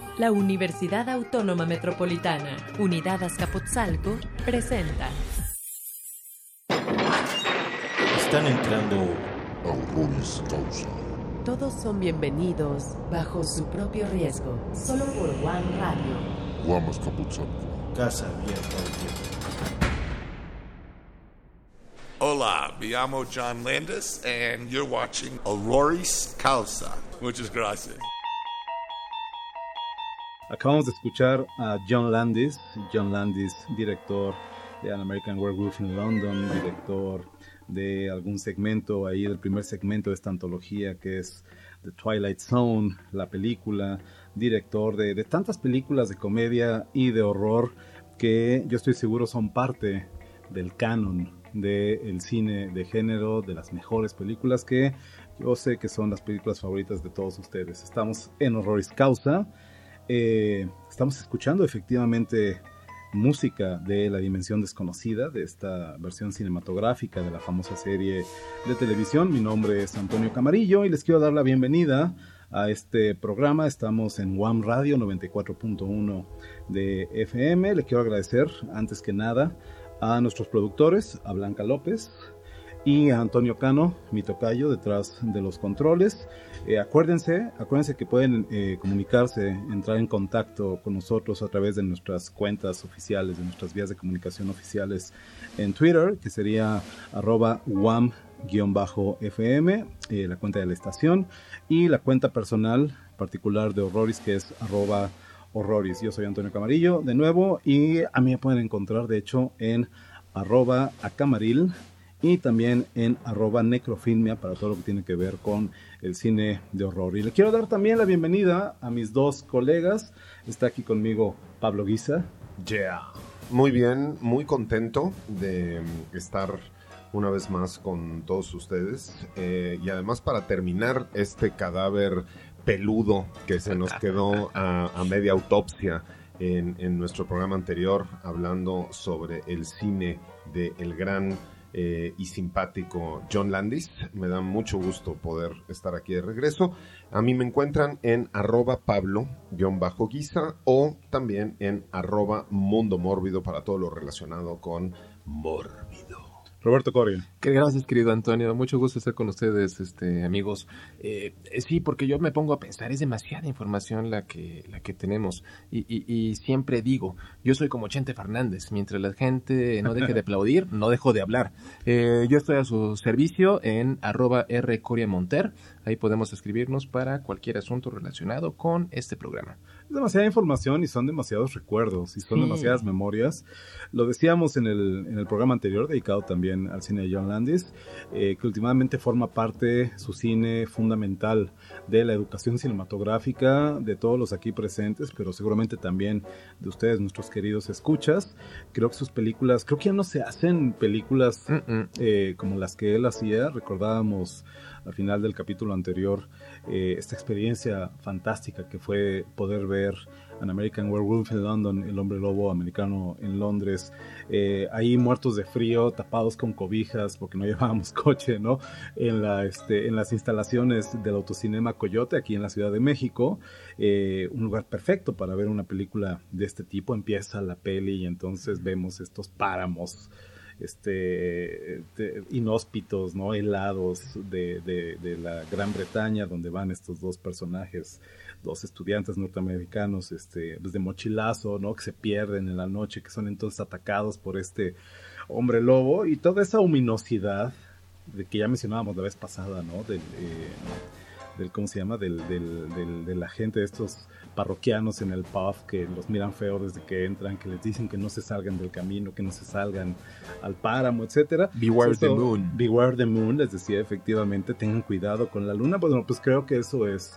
La Universidad Autónoma Metropolitana, Unidad Azcapotzalco, presenta. Están entrando a Horroris Causa. Todos son bienvenidos bajo su propio riesgo, solo por Guam Radio. Guam Azcapotzalco. Casa abierta al tiempo. Hola, me llamo John Landis, and you're watching Horroris Causa. Muchas gracias. Acabamos de escuchar a John Landis, director de An American Werewolf in London, director de algún segmento ahí, del primer segmento de esta antología que es The Twilight Zone, la película, director de tantas películas de comedia y de horror que yo estoy seguro son parte del canon del cine de género, de las mejores películas que yo sé que son las películas favoritas de todos ustedes. Estamos en Horroris Causa. Estamos escuchando efectivamente música de La Dimensión Desconocida, de esta versión cinematográfica de la famosa serie de televisión. Mi nombre es Antonio Camarillo y les quiero dar la bienvenida a este programa. Estamos en Guam Radio 94.1 de FM. Le quiero agradecer antes que nada a nuestros productores, a Blanca López y a Antonio Cano, mi tocayo, detrás de los controles. Acuérdense que pueden comunicarse, entrar en contacto con nosotros a través de nuestras cuentas oficiales, de nuestras vías de comunicación oficiales en Twitter, que sería @wam_fm, la cuenta de la estación, y la cuenta personal particular de Horroris, que es @Horroris. Yo soy Antonio Camarillo, de nuevo, y a mí me pueden encontrar, de hecho, en @acamaril, y también en @necrofilmia para todo lo que tiene que ver con el cine de horror. Y le quiero dar también la bienvenida a mis dos colegas. Está aquí conmigo Pablo Guisa. Yeah. Muy bien, muy contento de estar una vez más con todos ustedes. Y además para terminar este cadáver peludo que se nos quedó a media autopsia en nuestro programa anterior, hablando sobre el cine del gran y simpático John Landis. Me da mucho gusto poder estar aquí de regreso. A mí me encuentran en @Pablo_Guisa o también en @Mundo Mórbido para todo lo relacionado con mórbido. Roberto Coria. Gracias, querido Antonio. Mucho gusto estar con ustedes, amigos. Sí, porque yo me pongo a pensar, es demasiada información la que tenemos. Y siempre digo, yo soy como Chente Fernández. Mientras la gente no deje de aplaudir, no dejo de hablar. Yo estoy a su servicio en @RCoriamonter. Ahí podemos escribirnos para cualquier asunto relacionado con este programa. Es demasiada información y son demasiados recuerdos y son demasiadas memorias. Lo decíamos en el programa anterior, dedicado también al cine de John Landis, que últimamente forma parte su cine fundamental de la educación cinematográfica de todos los aquí presentes, pero seguramente también de ustedes, nuestros queridos escuchas. Creo que sus películas, creo que ya no se hacen películas como las que él hacía. Recordábamos al final del capítulo anterior esta experiencia fantástica que fue poder ver An American Werewolf in London, el hombre lobo americano en Londres, ahí muertos de frío, tapados con cobijas porque no llevábamos coche, ¿no? En las instalaciones del Autocinema Coyote, aquí en la Ciudad de México, un lugar perfecto para ver una película de este tipo. Empieza la peli y entonces vemos estos páramos inhóspitos, ¿no? Helados de la Gran Bretaña, donde van estos dos personajes, dos estudiantes norteamericanos, de mochilazo, ¿no? Que se pierden en la noche, que son entonces atacados por este hombre lobo, y toda esa ominosidad de que ya mencionábamos la vez pasada, ¿no? Del ¿cómo se llama? De la gente de estos parroquianos en el pub que los miran feo desde que entran, que les dicen que no se salgan del camino, que no se salgan al páramo, etcétera. Beware the moon. Beware the moon, les decía, efectivamente, tengan cuidado con la luna. Bueno, pues creo que eso es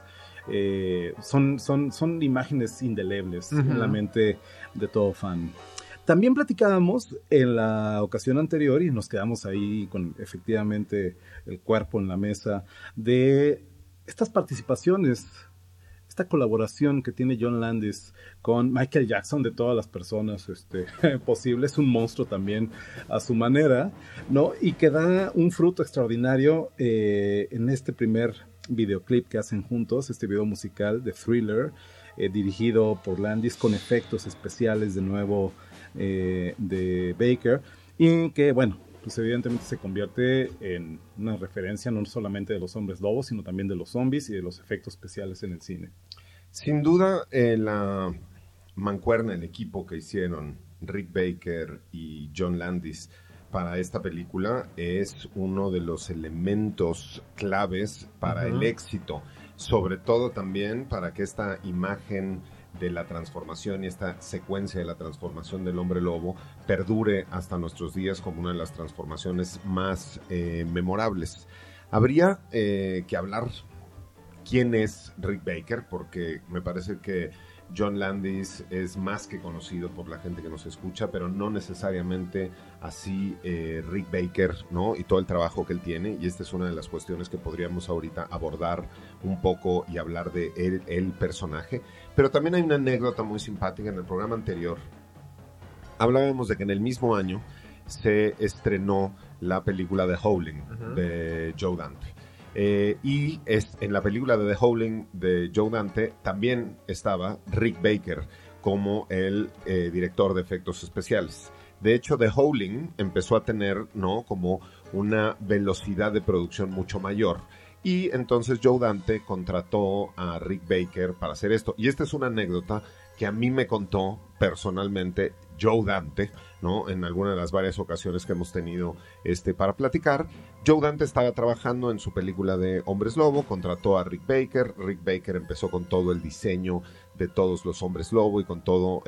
son imágenes indelebles en la mente de todo fan. También platicábamos en la ocasión anterior, y nos quedamos ahí con efectivamente el cuerpo en la mesa, de estas participaciones, esta colaboración que tiene John Landis con Michael Jackson, de todas las personas posibles. Es un monstruo también a su manera, ¿no? Y que da un fruto extraordinario en este primer videoclip que hacen juntos, este video musical de Thriller, dirigido por Landis con efectos especiales de nuevo de Baker, y que bueno, pues evidentemente se convierte en una referencia no solamente de los hombres lobos, sino también de los zombies y de los efectos especiales en el cine. Sin duda, la mancuerna, el equipo que hicieron Rick Baker y John Landis para esta película es uno de los elementos claves para el éxito, sobre todo también para que esta imagen de la transformación y esta secuencia de la transformación del hombre lobo perdure hasta nuestros días como una de las transformaciones más memorables. Habría que hablar quién es Rick Baker, porque me parece que John Landis es más que conocido por la gente que nos escucha, pero no necesariamente así Rick Baker, ¿no? Y todo el trabajo que él tiene, y esta es una de las cuestiones que podríamos ahorita abordar un poco y hablar de el personaje. Pero también hay una anécdota muy simpática. En el programa anterior hablábamos de que en el mismo año se estrenó la película The Howling de Joe Dante. Y en la película de The Howling de Joe Dante también estaba Rick Baker como el director de efectos especiales. De hecho, The Howling empezó a tener, ¿no?, como una velocidad de producción mucho mayor. Y entonces Joe Dante contrató a Rick Baker para hacer esto. Y esta es una anécdota que a mí me contó personalmente Joe Dante, ¿no? En alguna de las varias ocasiones que hemos tenido para platicar. Joe Dante estaba trabajando en su película de Hombres Lobo, contrató a Rick Baker. Rick Baker empezó con todo el diseño de todos los Hombres Lobo y con todo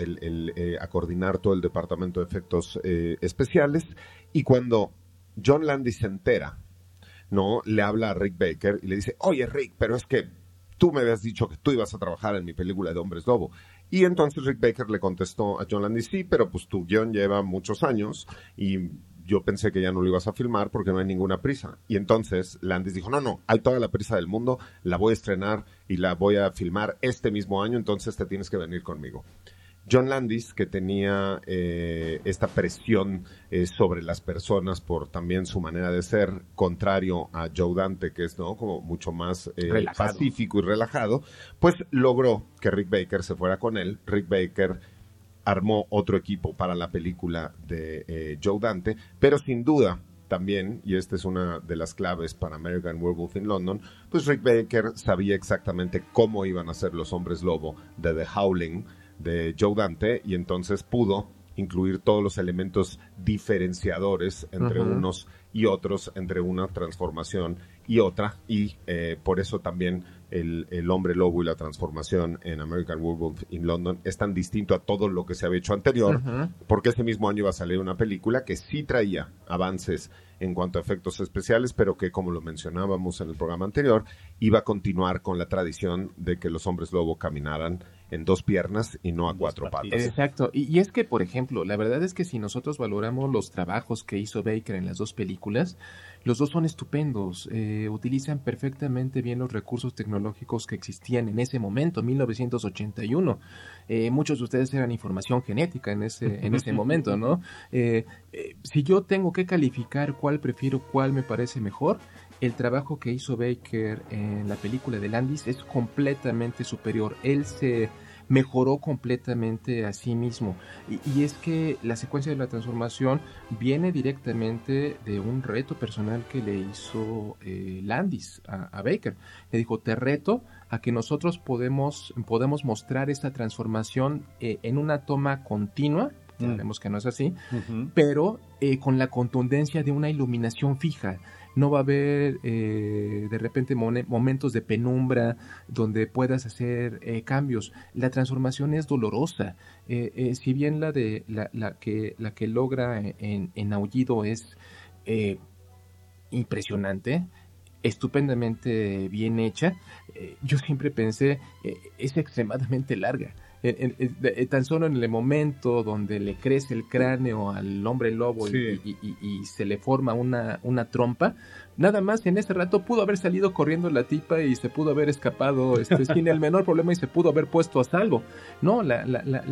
a coordinar todo el departamento de efectos especiales. Y cuando John Landis se entera, ¿no?, le habla a Rick Baker y le dice: oye, Rick, pero es que tú me habías dicho que tú ibas a trabajar en mi película de Hombres Lobo. Y entonces Rick Baker le contestó a John Landis: sí, pero pues tu guión lleva muchos años y yo pensé que ya no lo ibas a filmar porque no hay ninguna prisa. Y entonces Landis dijo: no, hay toda la prisa del mundo, la voy a estrenar y la voy a filmar este mismo año, entonces te tienes que venir conmigo. John Landis, que tenía esta presión sobre las personas por también su manera de ser, contrario a Joe Dante, que es, ¿no?, como mucho más pacífico y relajado, pues logró que Rick Baker se fuera con él. Rick Baker armó otro equipo para la película de Joe Dante, pero sin duda también, y esta es una de las claves para American Werewolf in London, pues Rick Baker sabía exactamente cómo iban a ser los hombres lobo de The Howling de Joe Dante, y entonces pudo incluir todos los elementos diferenciadores entre unos y otros, entre una transformación y otra, y por eso también el hombre lobo y la transformación en American Werewolf in London es tan distinto a todo lo que se había hecho anterior, porque ese mismo año iba a salir una película que sí traía avances en cuanto a efectos especiales, pero que, como lo mencionábamos en el programa anterior, iba a continuar con la tradición de que los hombres lobo caminaran en dos piernas y no a cuatro patas. Exacto, y es que, por ejemplo, la verdad es que si nosotros valoramos los trabajos que hizo Baker en las dos películas, los dos son estupendos, utilizan perfectamente bien los recursos tecnológicos que existían en ese momento, 1981. Muchos de ustedes eran información genética en ese momento, ¿no? Si yo tengo que calificar cuál prefiero, cuál me parece mejor, el trabajo que hizo Baker en la película de Landis es completamente superior. Él se mejoró completamente a sí mismo. Y es que la secuencia de la transformación viene directamente de un reto personal que le hizo Landis a Baker. Le dijo: te reto a que nosotros podemos mostrar esta transformación en una toma continua. Sabemos que no es así, pero con la contundencia de una iluminación fija. No va a haber de repente momentos de penumbra donde puedas hacer cambios. La transformación es dolorosa. Si bien la que logra en Aullido es impresionante, estupendamente bien hecha, yo siempre pensé es extremadamente larga. Tan solo en el momento donde le crece el cráneo al hombre lobo, sí, y se le forma una trompa, nada más en ese rato pudo haber salido corriendo la tipa y se pudo haber escapado sin el menor problema y se pudo haber puesto a salvo. No, la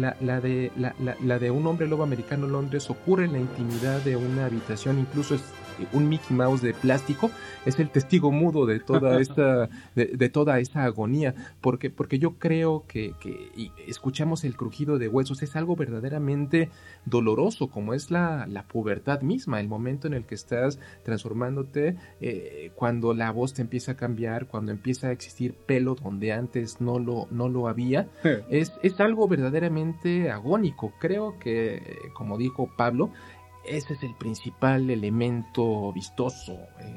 de un hombre lobo americano en Londres ocurre en la intimidad de una habitación, incluso es un Mickey Mouse de plástico es el testigo mudo de toda esta de toda esa agonía, porque yo creo que y escuchamos el crujido de huesos, es algo verdaderamente doloroso, como es la pubertad misma, el momento en el que estás transformándote, cuando la voz te empieza a cambiar, cuando empieza a existir pelo donde antes no lo había, es algo verdaderamente agónico. Creo que, como dijo Pablo, ese es el principal elemento vistoso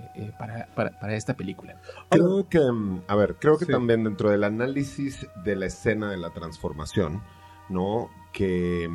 para esta película. Creo que, Sí. también dentro del análisis de la escena de la transformación, ¿no? Que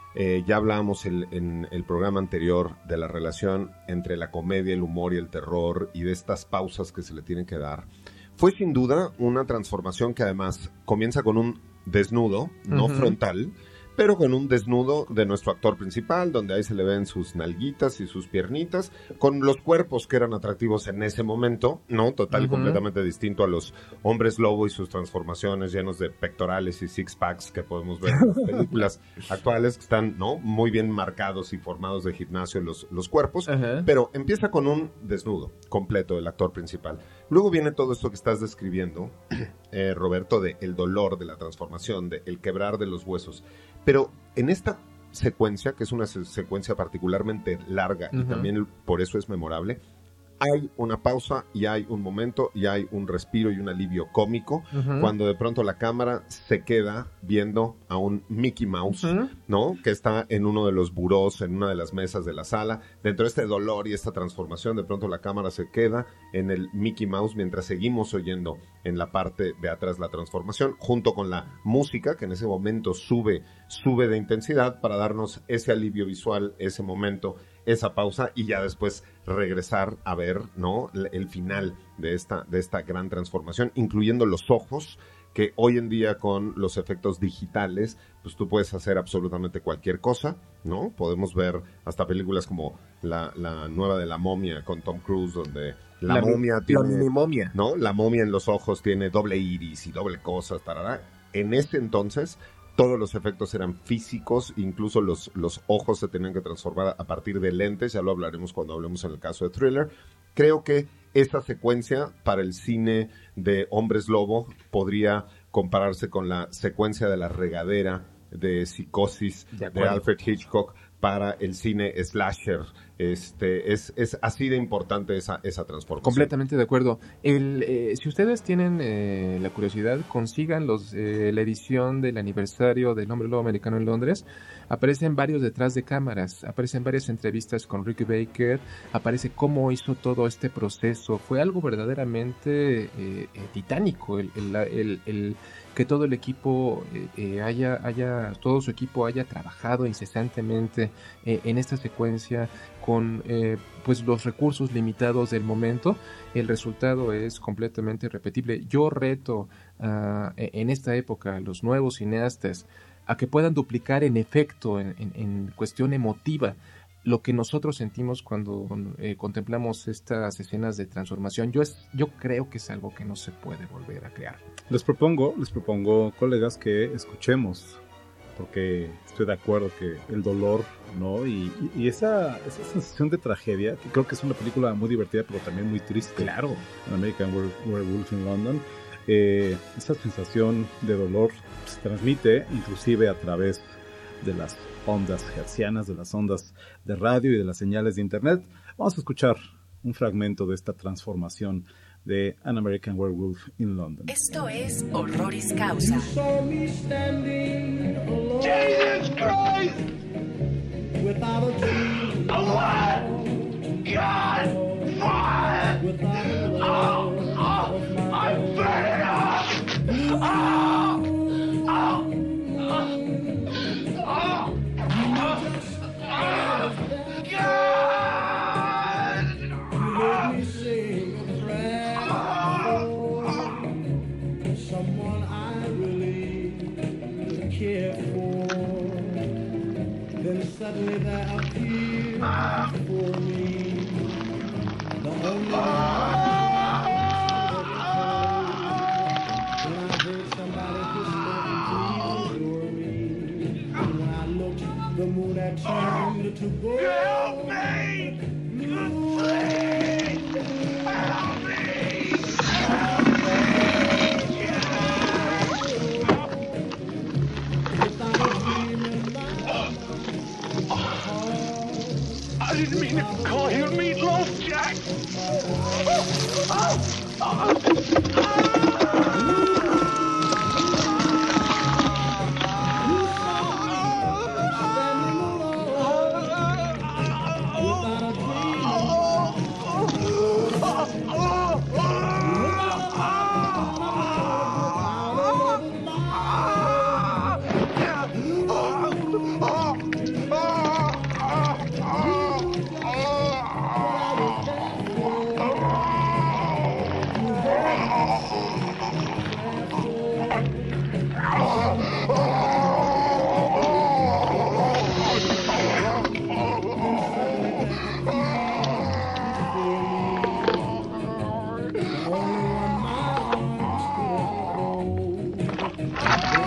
ya hablábamos en el programa anterior de la relación entre la comedia, el humor y el terror, y de estas pausas que se le tienen que dar. Fue sin duda una transformación que además comienza con un desnudo, no frontal, pero con un desnudo de nuestro actor principal, donde ahí se le ven sus nalguitas y sus piernitas, con los cuerpos que eran atractivos en ese momento, ¿no? Total y completamente distinto a los hombres lobo y sus transformaciones llenos de pectorales y six-packs que podemos ver en las películas actuales, que están, ¿no? Muy bien marcados y formados de gimnasio los cuerpos, pero empieza con un desnudo completo del actor principal. Luego viene todo esto que estás describiendo, Roberto, de el dolor de la transformación, de el quebrar de los huesos. Pero en esta secuencia, que es una secuencia particularmente larga y también por eso es memorable, hay una pausa y hay un momento y hay un respiro y un alivio cómico cuando de pronto la cámara se queda viendo a un Mickey Mouse, ¿no? Que está en uno de los burós, en una de las mesas de la sala. Dentro de este dolor y esta transformación, de pronto la cámara se queda en el Mickey Mouse mientras seguimos oyendo en la parte de atrás la transformación, junto con la música que en ese momento sube de intensidad para darnos ese alivio visual, ese momento, esa pausa, y ya después regresar a ver, ¿no? El final de esta gran transformación, incluyendo los ojos, que hoy en día con los efectos digitales, pues tú puedes hacer absolutamente cualquier cosa, ¿no? Podemos ver hasta películas como la nueva de La Momia con Tom Cruise, donde la momia tiene... La momia. ¿No? La momia en los ojos tiene doble iris y doble cosas, tarará. En ese entonces todos los efectos eran físicos, incluso los ojos se tenían que transformar a partir de lentes, ya lo hablaremos cuando hablemos en el caso de Thriller. Creo que esta secuencia para el cine de Hombres Lobo podría compararse con la secuencia de la regadera de Psicosis de Alfred Hitchcock para el cine slasher. Es así de importante esa transformación. Completamente de acuerdo. Si ustedes tienen la curiosidad, consigan la edición del aniversario del Hombre Lobo Americano en Londres. Aparecen varios detrás de cámaras, aparecen varias entrevistas con Rick Baker, aparece cómo hizo todo este proceso. Fue algo verdaderamente titánico el que todo el equipo todo su equipo haya trabajado incesantemente en esta secuencia con pues los recursos limitados del momento. El resultado es completamente irrepetible. Yo reto en esta época a los nuevos cineastas a que puedan duplicar en efecto, en cuestión emotiva, lo que nosotros sentimos cuando contemplamos estas escenas de transformación. Yo creo que es algo que no se puede volver a crear. Les propongo, colegas, que escuchemos, porque estoy de acuerdo que el dolor, ¿no? Y esa sensación de tragedia, que creo que es una película muy divertida, pero también muy triste. Claro. American Werewolf in London. Esa sensación de dolor se transmite inclusive a través de las ondas hertzianas, de las ondas de radio y de las señales de internet. Vamos a escuchar un fragmento de esta transformación de An American Werewolf in London. Esto es Horroris Causa. Jesus Christ! Without a dream. God! Fire! I'm burning up! Suddenly there appears for me the only one. When I heard somebody whisper, please adore me. And when I looked, the moon had turned to gold. Help me!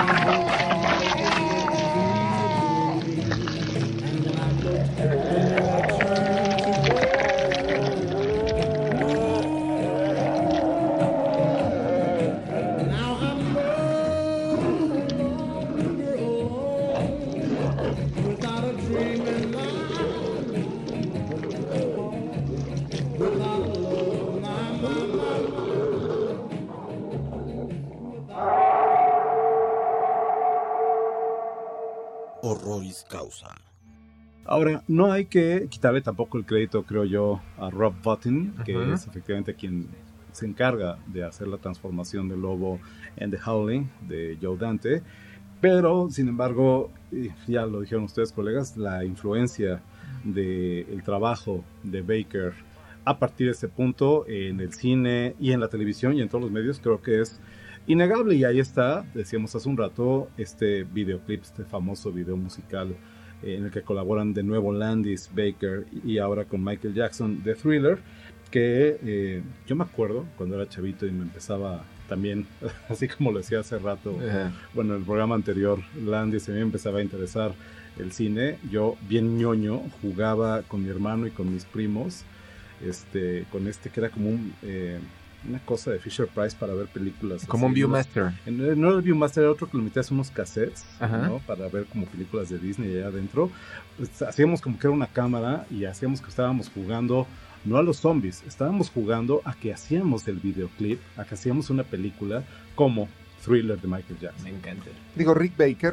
Horroris Causa. Ahora, no hay que quitarle tampoco el crédito, creo yo, a Rob Bottin, que es efectivamente quien se encarga de hacer la transformación del lobo en The Howling de Joe Dante, pero sin embargo, ya lo dijeron ustedes, colegas, la influencia del trabajo de Baker a partir de ese punto en el cine y en la televisión y en todos los medios creo que es innegable. Y ahí está, decíamos hace un rato, este videoclip, este famoso video musical en el que colaboran de nuevo Landis, Baker y ahora con Michael Jackson, The Thriller, que yo me acuerdo cuando era chavito y me empezaba también, así como lo decía hace rato, bueno, en el programa anterior, Landis, a mí me empezaba a interesar el cine. Yo, bien ñoño, jugaba con mi hermano y con mis primos, con que era como una cosa de Fisher Price para ver películas. Como así, un Viewmaster. No era el Viewmaster, era otro que le metías unos cassettes, ¿no? Para ver como películas de Disney allá adentro. Pues, hacíamos como que era una cámara y hacíamos que estábamos jugando, no a los zombies, estábamos jugando a que hacíamos el videoclip, a que hacíamos una película como Thriller de Michael Jackson. Me encanta. Digo, Rick Baker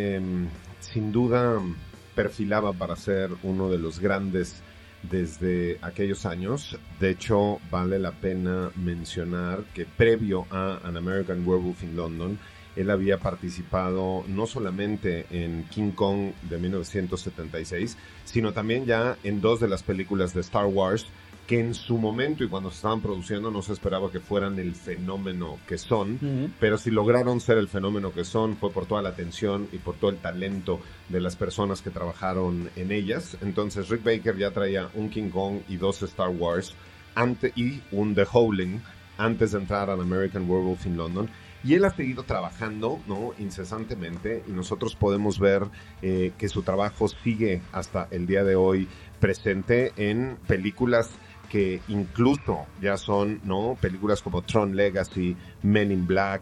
sin duda perfilaba para ser uno de los grandes desde aquellos años. De hecho, vale la pena mencionar que previo a An American Werewolf in London, él había participado no solamente en King Kong de 1976, sino también ya en 2 de las películas de Star Wars, que en su momento y cuando se estaban produciendo no se esperaba que fueran el fenómeno que son, pero si lograron ser el fenómeno que son fue por toda la atención y por todo el talento de las personas que trabajaron en ellas. Entonces Rick Baker ya traía un King Kong y 2 Star Wars y un The Howling antes de entrar a American Werewolf in London. Y él ha seguido trabajando, ¿no?, incesantemente, y nosotros podemos ver que su trabajo sigue hasta el día de hoy presente en películas que incluso ya son, ¿no?, películas como Tron Legacy, Men in Black,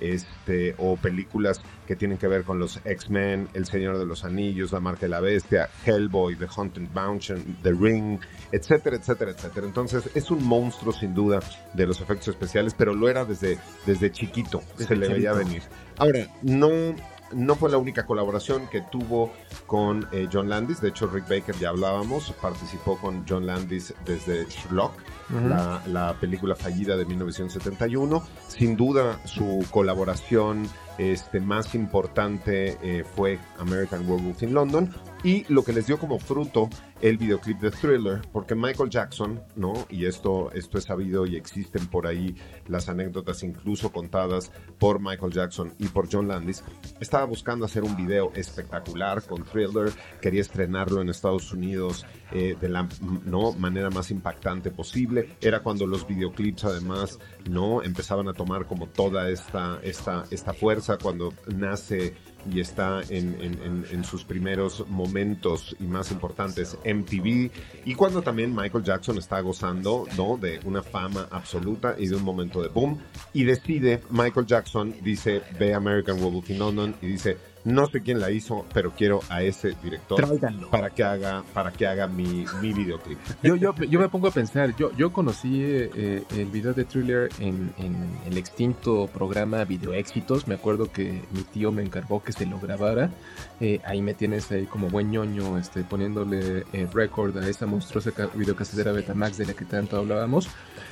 o películas que tienen que ver con los X-Men, El Señor de los Anillos, La Marca de la Bestia, Hellboy, The Haunted Mansion, The Ring, etcétera, etcétera, etcétera. Entonces es un monstruo sin duda de los efectos especiales, pero lo era desde chiquito, se le veía venir. Ahora, no fue la única colaboración que tuvo con John Landis. De hecho, Rick Baker, ya hablábamos, participó con John Landis desde Sherlock, la película fallida de 1971. Sin duda, su colaboración más importante fue American Werewolf in London, y lo que les dio como fruto el videoclip de Thriller, porque Michael Jackson, ¿no?, y esto es sabido y existen por ahí las anécdotas incluso contadas por Michael Jackson y por John Landis, estaba buscando hacer un video espectacular con Thriller, quería estrenarlo en Estados Unidos de la manera más impactante posible. Era cuando los videoclips además empezaban a tomar como toda esta fuerza, cuando nace y está en sus primeros momentos y más importantes MTV, y cuando también Michael Jackson está gozando, ¿no?, de una fama absoluta y de un momento de boom, y decide, Michael Jackson dice, ve American Werewolf in London y dice, no sé quién la hizo, pero quiero a ese director para que haga mi videoclip. Yo me pongo a pensar, yo conocí el video de Thriller en el extinto programa Video Éxitos. Me acuerdo que mi tío me encargó que se lo grabara. Ahí me tienes ahí como buen ñoño, poniéndole record a esa monstruosa videocasetera Betamax de la que tanto hablábamos.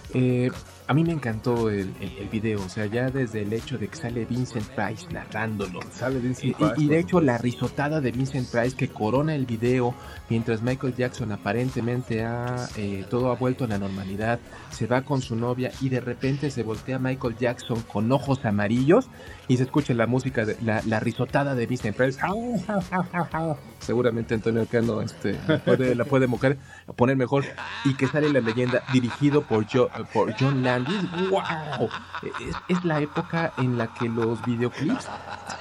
A mí me encantó el video, o sea, ya desde el hecho de que sale Vincent Price narrándolo. Sale Vincent Price. Y de hecho la risotada de Vincent Price que corona el video mientras Michael Jackson aparentemente todo ha vuelto a la normalidad, se va con su novia y de repente se voltea Michael Jackson con ojos amarillos y se escucha la música, la risotada de Vincent Price. Seguramente Antonio Cano la puede poner mejor, y que sale la leyenda dirigido por John Landis. ¡Wow! Es la época en la que los videoclips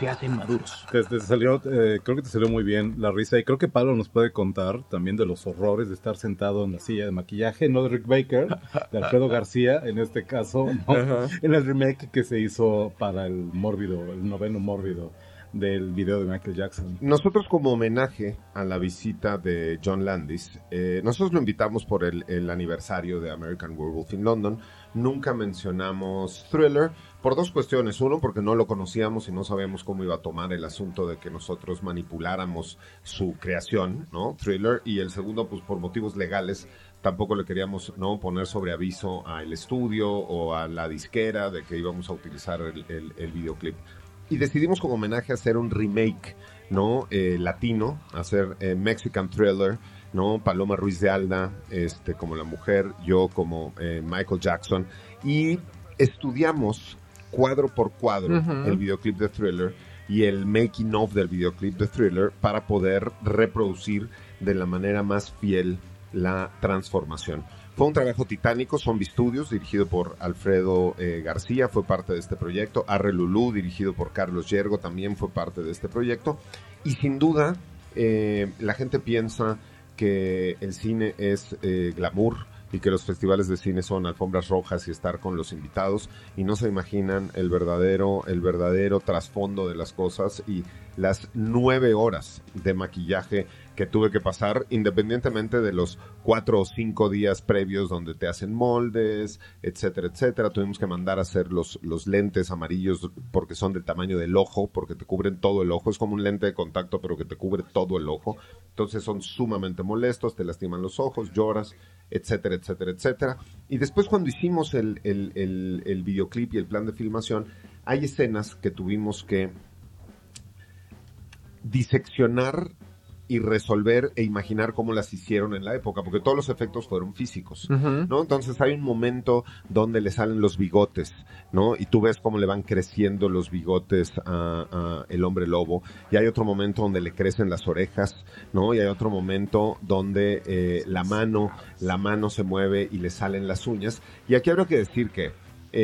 se hacen maduros. Te salió, creo que te salió muy bien la risa, y creo que Pablo nos puede contar también de los horrores de estar sentado en la silla de maquillaje, no de Rick Baker, de Alfredo García, en este caso, ¿no? En el remake que se hizo para el noveno mórbido del video de Michael Jackson. Nosotros, como homenaje a la visita de John Landis, nosotros lo invitamos por el aniversario de American Werewolf in London. Nunca mencionamos Thriller por dos cuestiones. Uno, porque no lo conocíamos y no sabíamos cómo iba a tomar el asunto de que nosotros manipuláramos su creación, ¿no? Thriller. Y el segundo, pues por motivos legales, tampoco le queríamos, ¿no?, poner sobre aviso al estudio o a la disquera de que íbamos a utilizar el videoclip. Y decidimos, como homenaje, hacer un remake, ¿no? Latino, hacer Mexican Thriller, ¿no? Paloma Ruiz de Alda, como la mujer, yo como Michael Jackson. Y estudiamos cuadro por cuadro el videoclip de Thriller y el making of del videoclip de Thriller para poder reproducir de la manera más fiel la transformación. Fue un trabajo titánico. Zombie Studios, dirigido por Alfredo García, fue parte de este proyecto. Arre Lulú, dirigido por Carlos Yergo, también fue parte de este proyecto. Y sin duda, la gente piensa que el cine es glamour y que los festivales de cine son alfombras rojas y estar con los invitados, y no se imaginan el verdadero trasfondo de las cosas y las 9 horas de maquillaje que tuve que pasar, independientemente de los 4 o 5 días previos donde te hacen moldes, etcétera, etcétera. Tuvimos que mandar a hacer los lentes amarillos porque son del tamaño del ojo, porque te cubren todo el ojo. Es como un lente de contacto, pero que te cubre todo el ojo. Entonces son sumamente molestos, te lastiman los ojos, lloras, etcétera, etcétera, etcétera. Y después, cuando hicimos el videoclip y el plan de filmación, hay escenas que tuvimos que diseccionar y resolver e imaginar cómo las hicieron en la época, porque todos los efectos fueron físicos, ¿no? Entonces hay un momento donde le salen los bigotes, ¿no? Y tú ves cómo le van creciendo los bigotes a el hombre lobo, y hay otro momento donde le crecen las orejas, ¿no? Y hay otro momento donde la mano se mueve y le salen las uñas. Y aquí habrá que decir que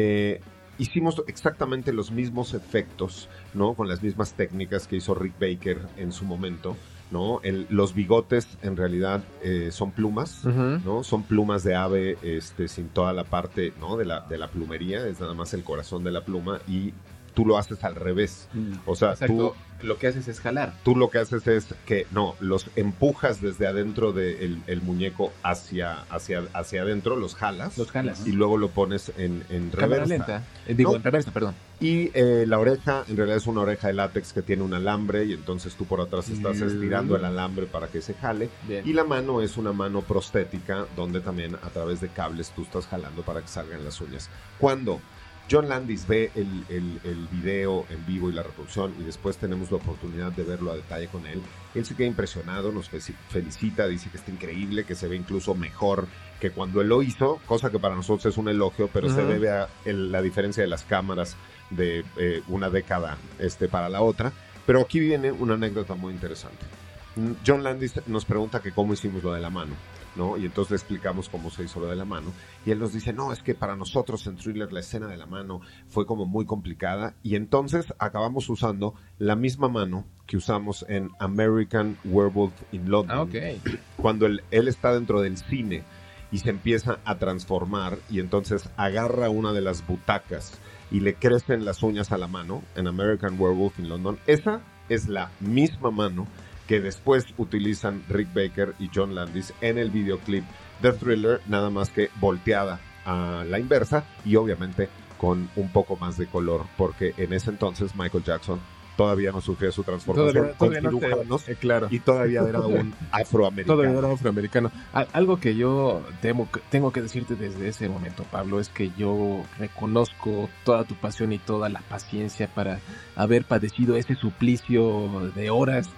hicimos exactamente los mismos efectos, ¿no? Con las mismas técnicas que hizo Rick Baker en su momento, ¿no? Los bigotes en realidad son plumas, ¿no? Son plumas de ave, sin toda la parte, ¿no?, de la plumería, es nada más el corazón de la pluma, y tú lo haces al revés. O sea, exacto. Lo que haces es jalar. Tú lo que haces es que, no, los empujas desde adentro del muñeco hacia adentro, los jalas. Y luego lo pones en cámara reversa. lenta. ¿No? En reversa, perdón. Y la oreja, en realidad es una oreja de látex que tiene un alambre, y entonces tú por atrás estás estirando el alambre para que se jale. Bien. Y la mano es una mano prostética, donde también a través de cables tú estás jalando para que salgan las uñas. Cuando John Landis ve el video en vivo y la reproducción, y después tenemos la oportunidad de verlo a detalle con él se queda impresionado, nos felicita, dice que está increíble, que se ve incluso mejor que cuando él lo hizo, cosa que para nosotros es un elogio, pero se debe a la diferencia de las cámaras de una década para la otra. Pero aquí viene una anécdota muy interesante. John Landis nos pregunta que cómo hicimos lo de la mano, ¿no? Y entonces le explicamos cómo se hizo lo de la mano, y él nos dice, no, es que para nosotros en Thriller la escena de la mano fue como muy complicada, y entonces acabamos usando la misma mano que usamos en American Werewolf in London, cuando él está dentro del cine y se empieza a transformar, y entonces agarra una de las butacas y le crecen las uñas a la mano en American Werewolf in London. Esa es la misma mano que después utilizan Rick Baker y John Landis en el videoclip de Thriller, nada más que volteada a la inversa y obviamente con un poco más de color, porque en ese entonces Michael Jackson todavía no sufría su transformación con cirujanos, claro. Y todavía era un afroamericano. Todavía era afroamericano. Algo que yo tengo que decirte desde ese momento, Pablo, es que yo reconozco toda tu pasión y toda la paciencia para haber padecido ese suplicio de horas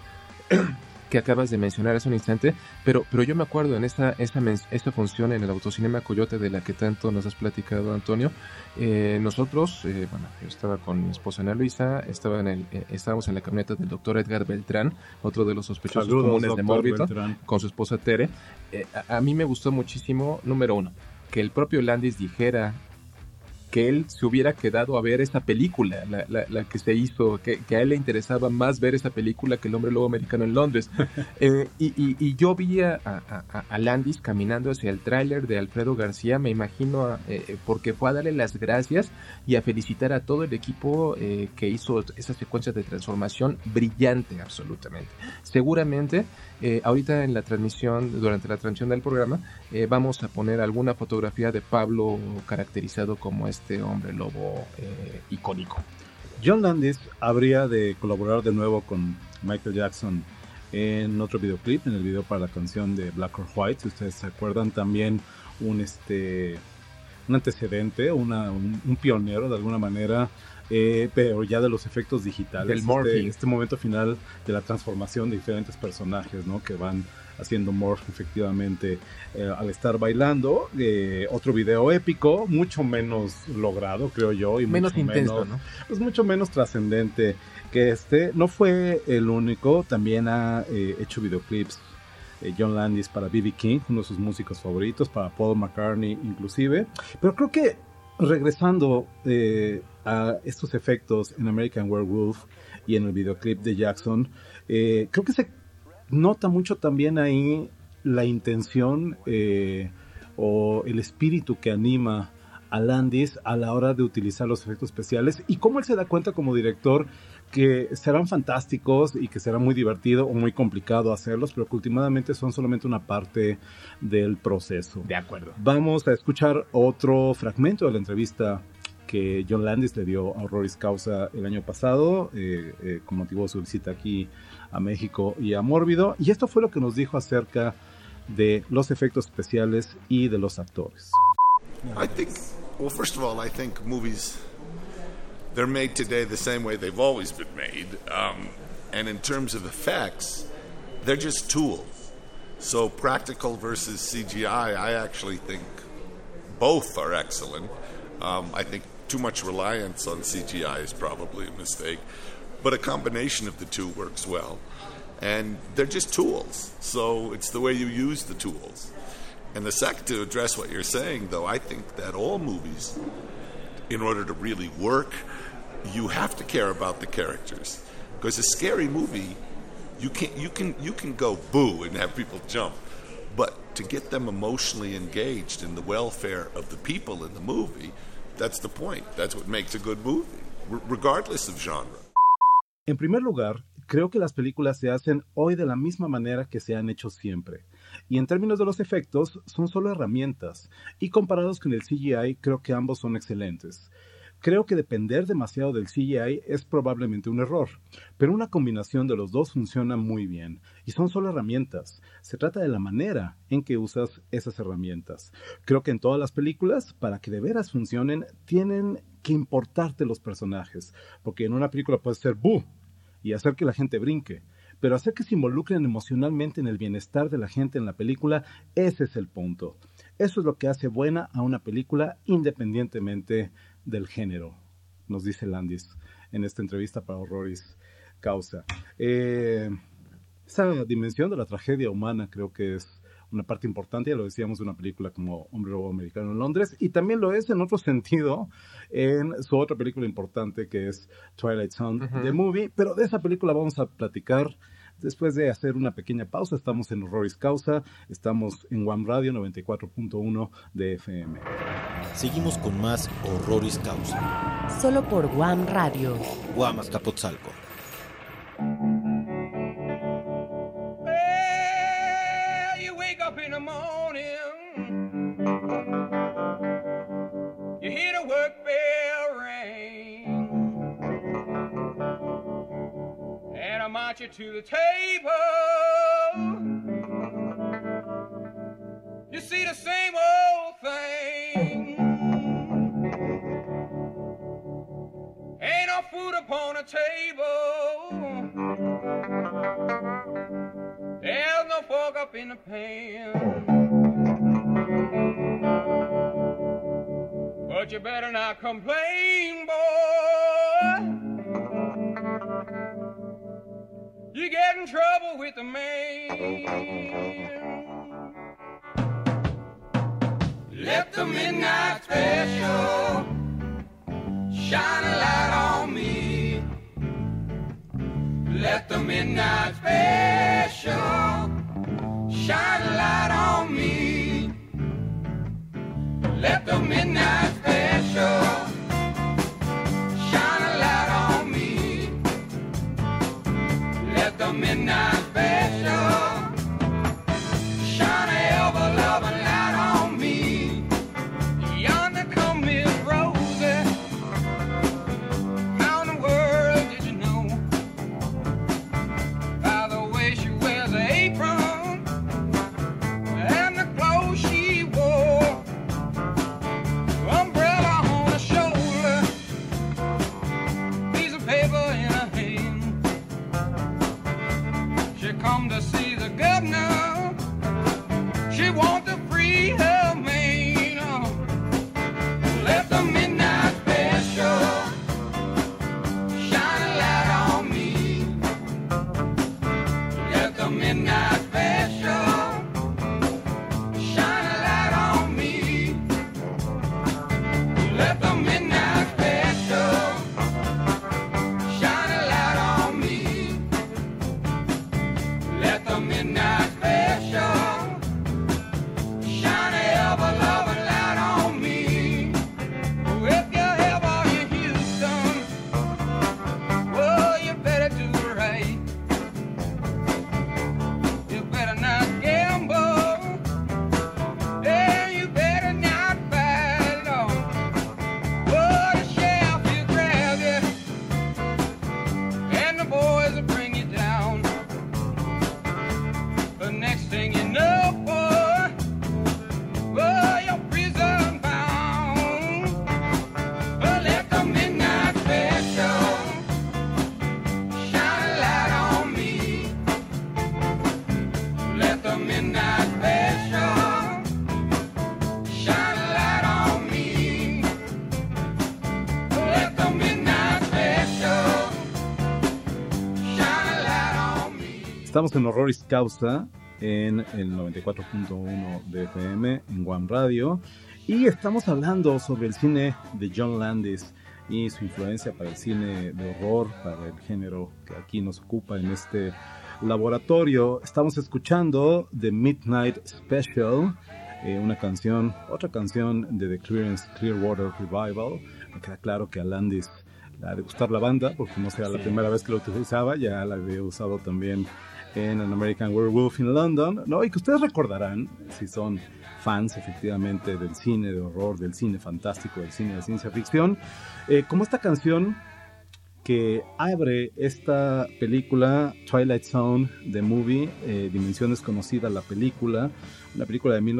que acabas de mencionar hace un instante, pero yo me acuerdo en esta función en el Autocinema Coyote de la que tanto nos has platicado, Antonio. Nosotros, yo estaba con mi esposa Ana Luisa, estábamos en la camioneta del doctor Edgar Beltrán, otro de los sospechosos comunes de Mórbido, con su esposa Tere. A mí me gustó muchísimo, número uno, que el propio Landis dijera que él se hubiera quedado a ver esta película, la que se hizo, que a él le interesaba más ver esta película que El Hombre Lobo Americano en Londres. Y yo vi a Landis caminando hacia el tráiler de Alfredo García, me imagino, porque fue a darle las gracias y a felicitar a todo el equipo que hizo esa secuencia de transformación brillante, absolutamente. Seguramente, ahorita en la transmisión, durante la transmisión del programa, vamos a poner alguna fotografía de Pablo caracterizado como este hombre lobo icónico. John Landis habría de colaborar de nuevo con Michael Jackson en otro videoclip, en el video para la canción de Black or White. Si ustedes se acuerdan, también un antecedente, un pionero de alguna manera, pero ya de los efectos digitales. Del morphing. Este momento final de la transformación de diferentes personajes, ¿no? Que van haciendo morph efectivamente al estar bailando. Otro video épico, mucho menos logrado, creo yo, y menos mucho intenso, menos, ¿no? Pues mucho menos trascendente que este. No fue el único, también ha hecho videoclips John Landis para B.B. King, uno de sus músicos favoritos, para Paul McCartney inclusive. Pero creo que regresando a estos efectos en American Werewolf y en el videoclip de Jackson, creo que se nota mucho también ahí la intención o el espíritu que anima a Landis a la hora de utilizar los efectos especiales, y cómo él se da cuenta como director que serán fantásticos y que será muy divertido o muy complicado hacerlos, pero que últimamente son solamente una parte del proceso. De acuerdo. Vamos a escuchar otro fragmento de la entrevista que John Landis le dio a Horroris Causa el año pasado, con motivo de su visita aquí a México y a Mórbido, y esto fue lo que nos dijo acerca de los efectos especiales y de los actores. I think, well, first of all, I think movies, they're made today the same way they've always been made. And in terms of effects, they're just tools. So practical versus CGI, I actually think both are excellent. I think too much reliance on CGI is probably a mistake. But a combination of the two works well. And they're just tools. So it's the way you use the tools. And the second, to address what you're saying, though, I think that all movies, in order to really work, you have to care about the characters. Because a scary movie, you can go boo and have people jump, but to get them emotionally engaged in the welfare of the people in the movie, that's the point. That's what makes a good movie, regardless of genre. En primer lugar, creo que las películas se hacen hoy de la misma manera que se han hecho siempre. Y en términos de los efectos, son solo herramientas. Y comparados con el CGI, creo que ambos son excelentes. Creo que depender demasiado del CGI es probablemente un error, pero una combinación de los dos funciona muy bien, y son solo herramientas. Se trata de la manera en que usas esas herramientas. Creo que en todas las películas, para que de veras funcionen, tienen que importarte los personajes, porque en una película puede ser ¡buh! Y hacer que la gente brinque, pero hacer que se involucren emocionalmente en el bienestar de la gente en la película, ese es el punto. Eso es lo que hace buena a una película independientemente del género, nos dice Landis en esta entrevista para Horroris Causa. Esa dimensión de la tragedia humana creo que es una parte importante, ya lo decíamos, de una película como Hombre Lobo Americano en Londres, y también lo es en otro sentido en su otra película importante que es Twilight Zone, The Movie, pero de esa película vamos a platicar después de hacer una pequeña pausa. Estamos en Horroris Causa, estamos en Guam Radio 94.1 de FM. Seguimos con más Horroris Causa. Solo por Guam Radio. Guam Azcapotzalco. Up in the morning, you hear the work bell ring, and I march you to the table. You see the same old thing, ain't no food upon the table. There's no fork up in the pan, but you better not complain, boy. You get in trouble with the man. Let the midnight special shine a light on me. Let the midnight special shine a light on me. Let the midnight special shine a light on me. Let the midnight special shine a ever-loving light on me. Yonder come Miss Rosie. How in the world did you know? By the way she wears her apron and the clothes she wore. Umbrella on her shoulder, piece of paper in her hand. She come to see the governor. She want to free her man. Let the midnight special shine a light on me. Let the midnight special shine a light on me. Let the midnight special shine a light on me. Let the midnight special shine a ever-loving light on me. Oh, if you're ever in Houston, well, you better do right. You better not gamble, and you better not fight long. Oh, the sheriff will grab you, and the boys will bring you down. The next thing you know, boy, well, you're prison bound. Well, let the midnight special shine a light on me. Let the midnight special shine a light on me. Let the midnight special shine a light on me. Estamos en Horroris Causa en el 94.1 de FM en One Radio y estamos hablando sobre el cine de John Landis y su influencia para el cine de horror, para el género que aquí nos ocupa en este laboratorio. Estamos escuchando The Midnight Special, otra canción de The Creedence Clearwater Revival. Me queda claro que a Landis le ha de gustar la banda, porque no será la primera vez que lo utilizaba, ya la había usado también en An American Werewolf in London, ¿no? Y que ustedes recordarán, si son fans efectivamente del cine de horror, del cine fantástico, del cine de ciencia ficción, como esta canción que abre esta película Twilight Zone The Movie, Dimensión Desconocida la película, una película de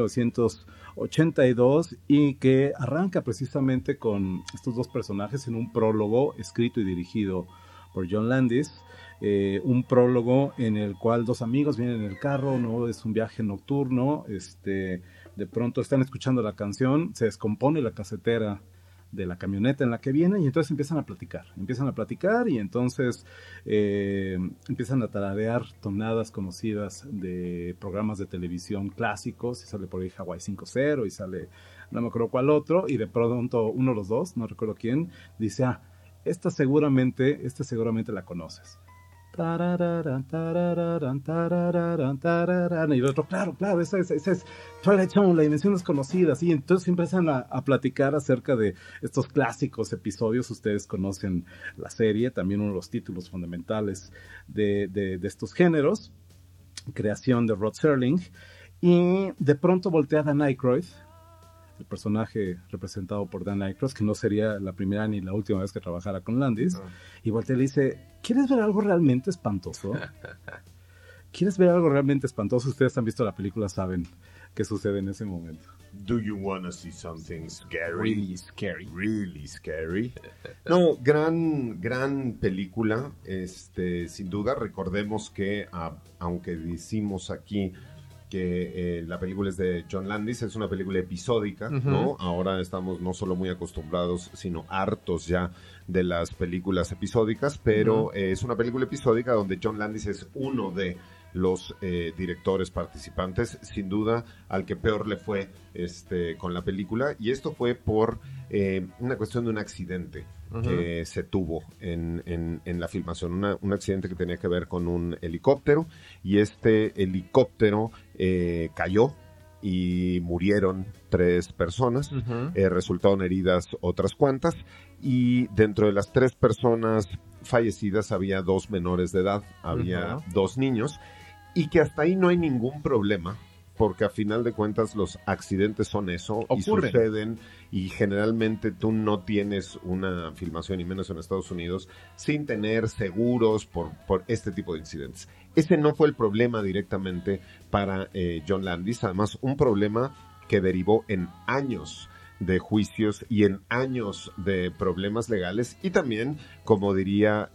1982 y que arranca precisamente con estos dos personajes en un prólogo escrito y dirigido por John Landis. Un prólogo en el cual dos amigos vienen en el carro, no es un viaje nocturno, de pronto están escuchando la canción, se descompone la casetera de la camioneta en la que vienen y entonces empiezan a platicar y entonces empiezan a tararear tonadas conocidas de programas de televisión clásicos, y sale por ahí Hawaii 5-0 y sale no me acuerdo cuál otro, y de pronto uno de los dos, no recuerdo quién, dice, esta seguramente la conoces. Tarararán, tarararán, tarararán, tarararán. Y el otro, claro, esa es Twilight Zone, la dimensión desconocida. Y entonces empiezan a platicar acerca de estos clásicos episodios. Ustedes conocen la serie, también uno de los títulos fundamentales de estos géneros, creación de Rod Serling. Y de pronto voltea Dan Aykroyd, el personaje representado por Dan Aykroyd, que no sería la primera ni la última vez que trabajara con Landis, y voltea y le dice, ¿quieres ver algo realmente espantoso? ¿Quieres ver algo realmente espantoso? Ustedes han visto la película, saben qué sucede en ese momento. Do you wanna see something scary? Really scary. Really scary. No, gran película, sin duda. Recordemos que, aunque decimos aquí que la película es de John Landis, es una película episódica, ¿no? Ahora estamos no solo muy acostumbrados, sino hartos ya de las películas episódicas, pero es una película episódica donde John Landis es uno de los directores participantes. Sin duda, al que peor le fue con la película, y esto fue por una cuestión de un accidente que se tuvo en la filmación, un accidente que tenía que ver con un helicóptero, y este helicóptero cayó y murieron 3 personas, resultaron heridas otras cuantas, y dentro de las 3 personas fallecidas había 2 menores de edad, había 2 niños, y que hasta ahí no hay ningún problema, porque a final de cuentas los accidentes son eso, y suceden, y generalmente tú no tienes una filmación, y menos en Estados Unidos, sin tener seguros por este tipo de incidentes. Ese no fue el problema directamente para John Landis, además un problema que derivó en años de juicios y en años de problemas legales, y también, como diría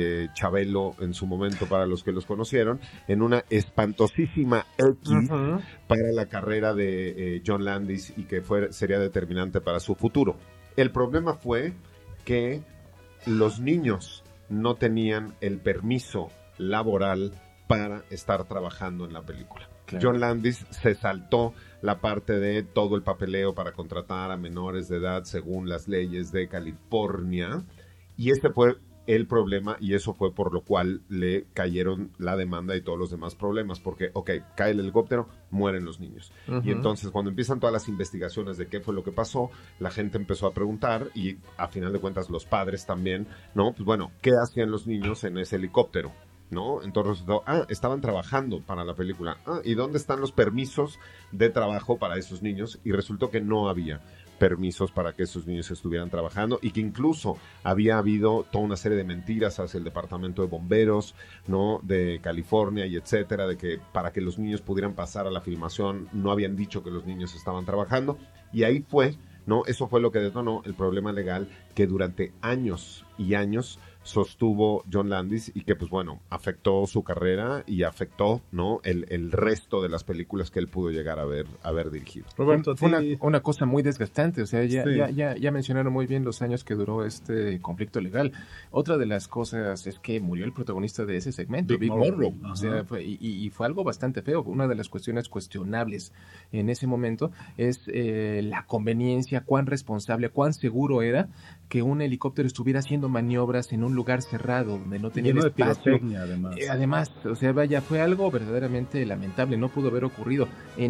Chabelo en su momento, para los que los conocieron, en una espantosísima X para la carrera de John Landis, y que sería determinante para su futuro. El problema fue que los niños no tenían el permiso laboral para estar trabajando en la película. Claro. John Landis se saltó la parte de todo el papeleo para contratar a menores de edad según las leyes de California, y ese fue el problema, y eso fue por lo cual le cayeron la demanda y todos los demás problemas, porque, cae el helicóptero, mueren los niños. Y entonces, cuando empiezan todas las investigaciones de qué fue lo que pasó, la gente empezó a preguntar, y a final de cuentas los padres también, ¿no? Pues bueno, ¿qué hacían los niños en ese helicóptero? ¿No? Entonces, estaban trabajando para la película. ¿Y dónde están los permisos de trabajo para esos niños? Y resultó que no había permisos para que esos niños estuvieran trabajando, y que incluso había habido toda una serie de mentiras hacia el departamento de bomberos, ¿no? De California y etcétera, de que para que los niños pudieran pasar a la filmación no habían dicho que los niños estaban trabajando, y ahí fue, ¿no? Eso fue lo que detonó el problema legal que durante años y años sostuvo John Landis, y que pues bueno, afectó su carrera y afectó, ¿no? el resto de las películas que él pudo llegar a haber dirigido. Roberto, fue una cosa muy desgastante, o sea, ya mencionaron muy bien los años que duró este conflicto legal. Otra de las cosas es que murió el protagonista de ese segmento, Vic Morrow. O sea, y fue algo bastante feo. Una de las cuestiones cuestionables en ese momento es la conveniencia, cuán responsable, cuán seguro era que un helicóptero estuviera haciendo maniobras en un lugar cerrado donde no tenía espacio. Además, o sea, vaya, fue algo verdaderamente lamentable, no pudo haber ocurrido.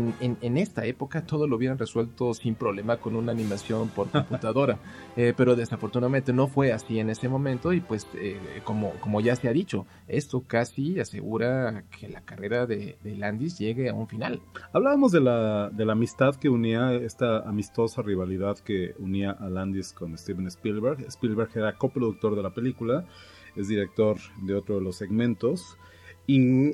En esta época todo lo hubieran resuelto sin problema con una animación por computadora, pero desafortunadamente no fue así en ese momento, y pues como ya se ha dicho, esto casi asegura que la carrera de Landis llegue a un final. Hablábamos de la amistad que unía, esta amistosa rivalidad que unía a Landis con Steven Spielberg. Spielberg era coproductor de la película, es director de otro de los segmentos, y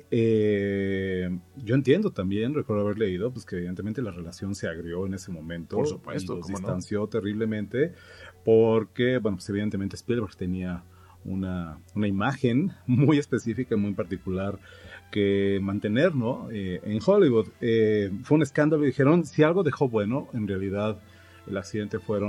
yo entiendo también, recuerdo haber leído, pues que evidentemente la relación se agrió en ese momento. Por supuesto, y los distanció terriblemente, porque, bueno, pues evidentemente Spielberg tenía una imagen muy específica, muy particular que mantener, ¿no? En Hollywood. Fue un escándalo, y dijeron, si algo dejó bueno, en realidad el accidente fue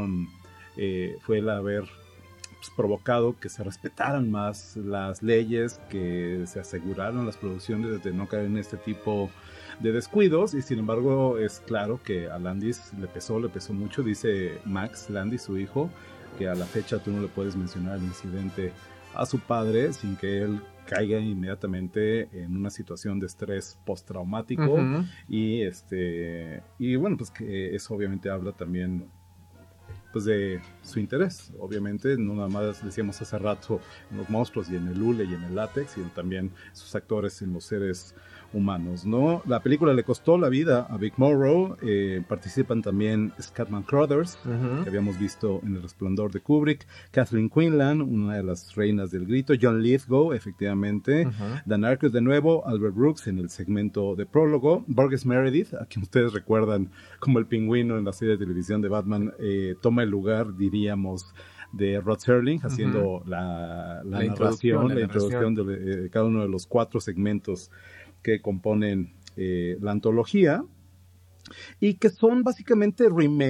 el haber provocado que se respetaran más las leyes, que se aseguraran las producciones de no caer en este tipo de descuidos, y sin embargo es claro que a Landis le pesó mucho. Dice Max Landis, su hijo, que a la fecha tú no le puedes mencionar el incidente a su padre sin que él caiga inmediatamente en una situación de estrés postraumático. Y bueno, pues que eso obviamente habla también pues de su interés, obviamente, no nada más decíamos hace rato en los monstruos y en el hule y en el látex, sino también sus actores en los seres humanos, ¿no? La película le costó la vida a Vic Morrow. Participan también Scatman Crothers, que habíamos visto en El Resplandor de Kubrick, Kathleen Quinlan, una de las reinas del grito, John Lithgow, efectivamente, Dan Aykroyd de nuevo, Albert Brooks en el segmento de prólogo, Burgess Meredith, a quien ustedes recuerdan como el pingüino en la serie de televisión de Batman, toma el lugar, diríamos, de Rod Serling, haciendo la introducción de cada uno de los 4 segmentos que componen la antología, y que son básicamente remakes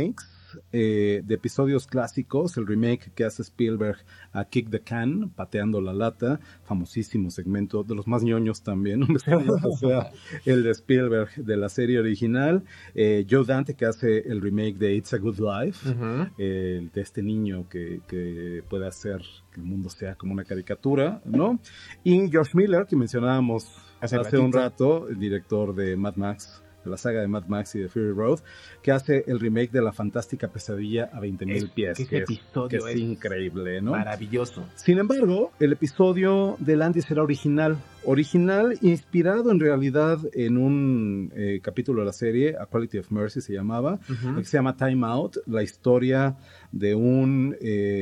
de episodios clásicos, el remake que hace Spielberg a Kick the Can, Pateando la Lata, famosísimo segmento, de los más ñoños también, o sea, el de Spielberg de la serie original, Joe Dante que hace el remake de It's a Good Life, de este niño que puede hacer que el mundo sea como una caricatura, ¿no? Y George Miller, que mencionábamos hace un rato, el director de Mad Max, de la saga de Mad Max y de Fury Road, que hace el remake de La Fantástica Pesadilla a 20.000 pies, que es increíble, ¿no? Maravilloso. Sin embargo, el episodio de Landis era original, inspirado en realidad en un capítulo de la serie, A Quality of Mercy se llamaba, que se llama Time Out, la historia de un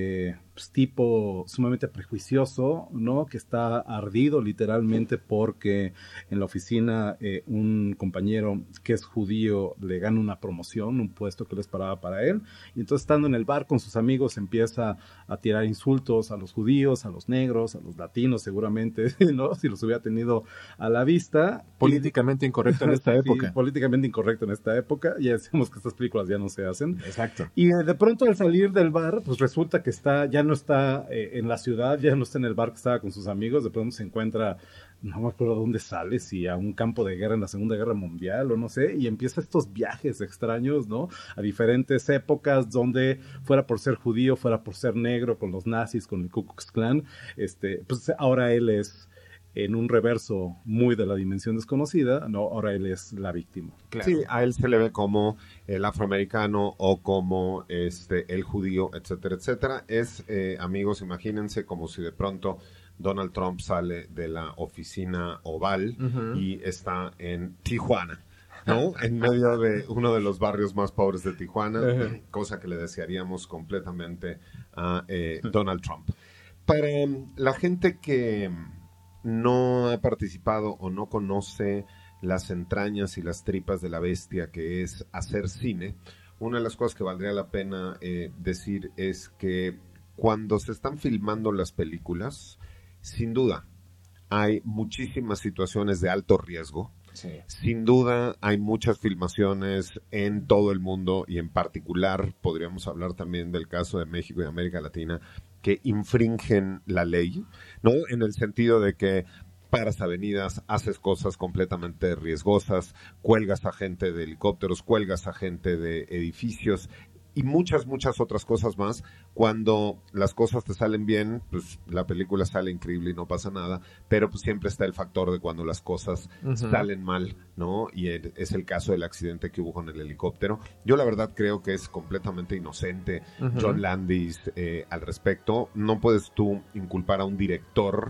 tipo sumamente prejuicioso, ¿no? Que está ardido literalmente porque en la oficina un compañero que es judío le gana una promoción, un puesto que le esperaba para él, y entonces estando en el bar con sus amigos empieza a tirar insultos a los judíos, a los negros, a los latinos seguramente, ¿no? Si los hubiera tenido a la vista. Políticamente incorrecto en esta época. Sí, políticamente incorrecto en esta época. Ya decimos que estas películas ya no se hacen. Exacto. Y de pronto al salir del bar, pues resulta que ya no está en la ciudad, ya no está en el bar que estaba con sus amigos, de pronto se encuentra, no me acuerdo dónde sale, si a un campo de guerra en la Segunda Guerra Mundial o no sé, y empieza estos viajes extraños, ¿no? A diferentes épocas, donde fuera por ser judío, fuera por ser negro, con los nazis, con el Ku Klux Klan, pues ahora él es en un reverso muy de la dimensión desconocida, no, ahora él es la víctima. Claro. Sí, a él se le ve como el afroamericano o como el judío, etcétera, etcétera. Amigos, imagínense como si de pronto Donald Trump sale de la oficina oval y está en Tijuana, ¿no? En medio de uno de los barrios más pobres de Tijuana, cosa que le desearíamos completamente a Donald Trump. Para la gente que no ha participado o no conoce las entrañas y las tripas de la bestia que es hacer cine, una de las cosas que valdría la pena decir es que cuando se están filmando las películas, sin duda hay muchísimas situaciones de alto riesgo. Sí. Sin duda hay muchas filmaciones en todo el mundo y en particular podríamos hablar también del caso de México y América Latina que infringen la ley, ¿no? En el sentido de que paras avenidas, haces cosas completamente riesgosas, cuelgas a gente de helicópteros, cuelgas a gente de edificios y muchas otras cosas más. Cuando las cosas te salen bien, pues la película sale increíble y no pasa nada, pero pues siempre está el factor de cuando las cosas salen mal, ¿no? Y es el caso del accidente que hubo con el helicóptero. Yo la verdad creo que es completamente inocente John Landis al respecto. No puedes tú inculpar a un director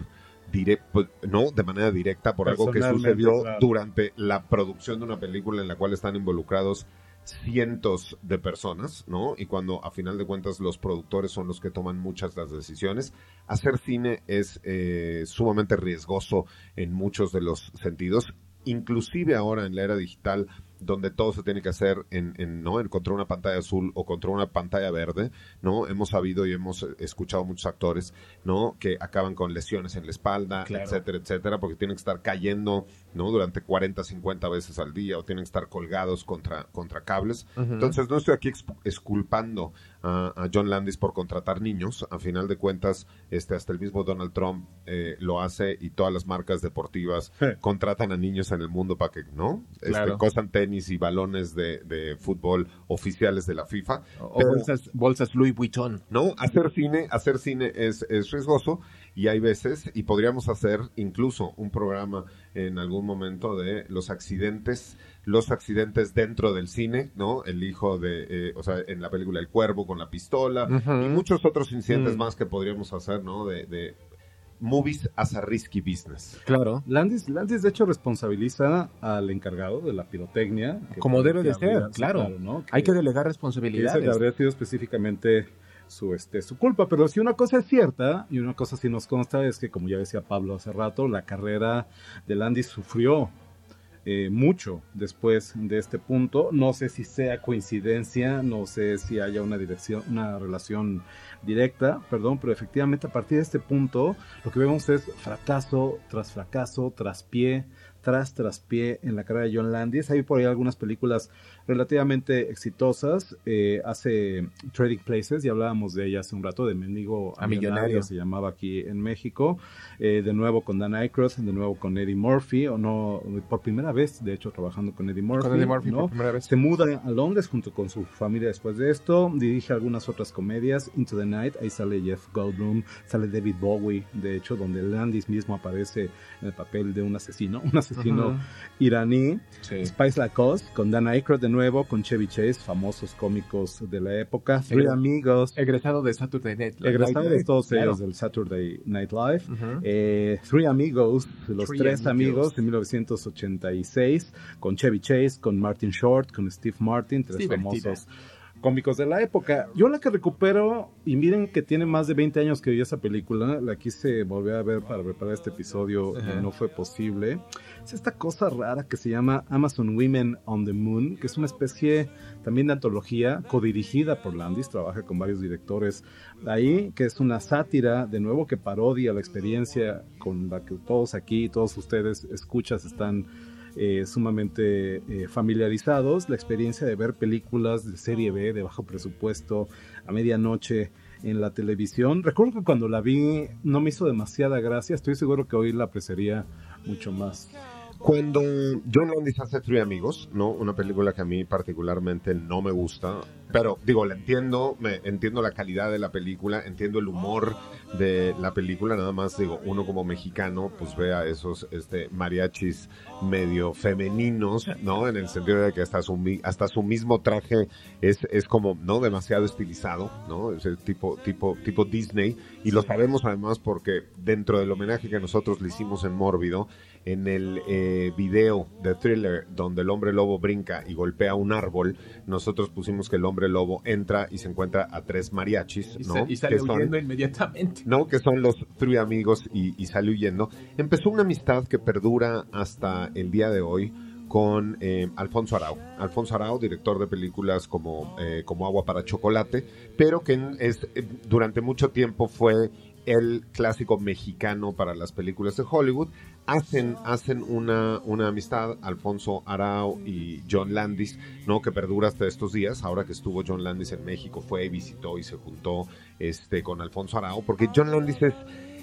no de manera directa por algo que sucedió durante la producción de una película en la cual están involucrados cientos de personas, ¿no? Y cuando a final de cuentas los productores son los que toman muchas de las decisiones. Hacer cine es sumamente riesgoso en muchos de los sentidos, inclusive ahora en la era digital, donde todo se tiene que hacer contra una pantalla azul o contra una pantalla verde, ¿no? Hemos sabido y hemos escuchado muchos actores, ¿no? Que acaban con lesiones en la espalda, etcétera, etcétera, porque tienen que estar cayendo, ¿no? Durante 40, 50 veces al día o tienen que estar colgados contra cables. Entonces no estoy aquí exculpando a John Landis por contratar niños. A final de cuentas, hasta el mismo Donald Trump lo hace y todas las marcas deportivas contratan a niños en el mundo para que, ¿no? Cosan tenis y balones de fútbol oficiales de la FIFA. Pero, bolsas Louis Vuitton. No, hacer cine es riesgoso y hay veces, y podríamos hacer incluso un programa en algún momento de los accidentes dentro del cine, ¿no? El hijo en la película El Cuervo con la pistola y muchos otros incidentes más que podríamos hacer, ¿no? De movies as a risky business. Claro. Landis de hecho responsabiliza al encargado de la pirotecnia. Como debe de ser, claro. ¿No? Hay que delegar responsabilidades. Dice que habría sido específicamente su culpa, pero si una cosa es cierta y una cosa sí nos consta es que, como ya decía Pablo hace rato, la carrera de Landis sufrió mucho después de este punto. No sé si sea coincidencia, no sé si haya una relación directa, pero efectivamente a partir de este punto lo que vemos es fracaso, tras pie, traspié en la carrera de John Landis. Hay por ahí algunas películas relativamente exitosas. Hace Trading Places, ya hablábamos de ella hace un rato, de Mendigo a Millonario se llamaba aquí en México. De nuevo con Dan Aykroyd, de nuevo con Eddie Murphy, o no, por primera vez, de hecho, trabajando con Eddie Murphy. Con Eddie Murphy, ¿no? por primera vez. Se muda a Londres junto con su familia después de esto. Dirige algunas otras comedias. Into the Night, ahí sale Jeff Goldblum, sale David Bowie, de hecho, donde Landis mismo aparece en el papel de un asesino iraní. Sí. Spice Lacoste, con Dan Aykroyd de nuevo, con Chevy Chase, famosos cómicos de la época. Three Amigos. Egresado de Saturday Night Live. Egresado de todos Claro. ellos del Saturday Night Live. Three Amigos, los Three tres Amigos. amigos, en 1986, con Chevy Chase, con Martin Short, con Steve Martin, tres Divertida. famosos cómicos de la época. Yo la que recupero, y miren que tiene más de 20 años que vi esa película, la quise volver a ver para preparar este episodio y no fue posible. Es esta cosa rara que se llama Amazon Women on the Moon, que es una especie también de antología codirigida por Landis, trabaja con varios directores ahí, que es una sátira, de nuevo, que parodia la experiencia con la que todos aquí, todos ustedes escuchas están sumamente familiarizados, la experiencia de ver películas de serie B, de bajo presupuesto, a medianoche en la televisión. Recuerdo que cuando la vi no me hizo demasiada gracia, estoy seguro que hoy la apreciaría mucho más. Cuando John Landis hace Three Amigos, ¿no? Una película que a mí particularmente no me gusta, pero digo, la entiendo, entiendo la calidad de la película, entiendo el humor de la película, nada más digo, uno como mexicano, pues ve a esos mariachis medio femeninos, ¿no? En el sentido de que hasta su mismo traje es como, ¿no? Demasiado estilizado, ¿no? Es el tipo Disney, y lo sabemos además porque dentro del homenaje que nosotros le hicimos en Mórbido, en el video de Thriller donde el hombre lobo brinca y golpea un árbol, nosotros pusimos que el hombre lobo entra y se encuentra a tres mariachis, ¿no? Y sale huyendo inmediatamente. ¿No? Que son los Three Amigos y sale huyendo. Empezó una amistad que perdura hasta el día de hoy con Alfonso Arau. Alfonso Arau, director de películas como Agua para Chocolate, pero que durante mucho tiempo fue el clásico mexicano para las películas de Hollywood. Hacen una amistad, Alfonso Arau y John Landis, ¿no? Que perdura hasta estos días. Ahora que estuvo John Landis en México, fue y visitó y se juntó con Alfonso Arau, porque John Landis es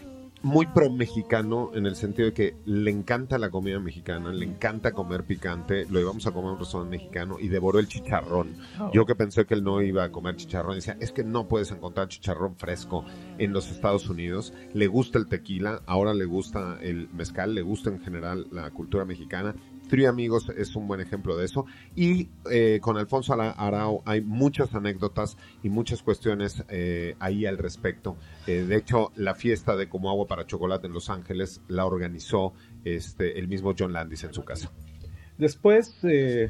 muy pro mexicano en el sentido de que le encanta la comida mexicana, le encanta comer picante. Lo íbamos a comer en un restaurante mexicano y devoró el chicharrón. Yo que pensé que él no iba a comer chicharrón, decía, es que no puedes encontrar chicharrón fresco en los Estados Unidos. Le gusta el tequila, ahora le gusta el mezcal, le gusta en general la cultura mexicana. Three Amigos es un buen ejemplo de eso. Y con Alfonso Arau hay muchas anécdotas y muchas cuestiones ahí al respecto. De hecho, la fiesta de Como Agua para Chocolate en Los Ángeles la organizó el mismo John Landis en su casa. Después de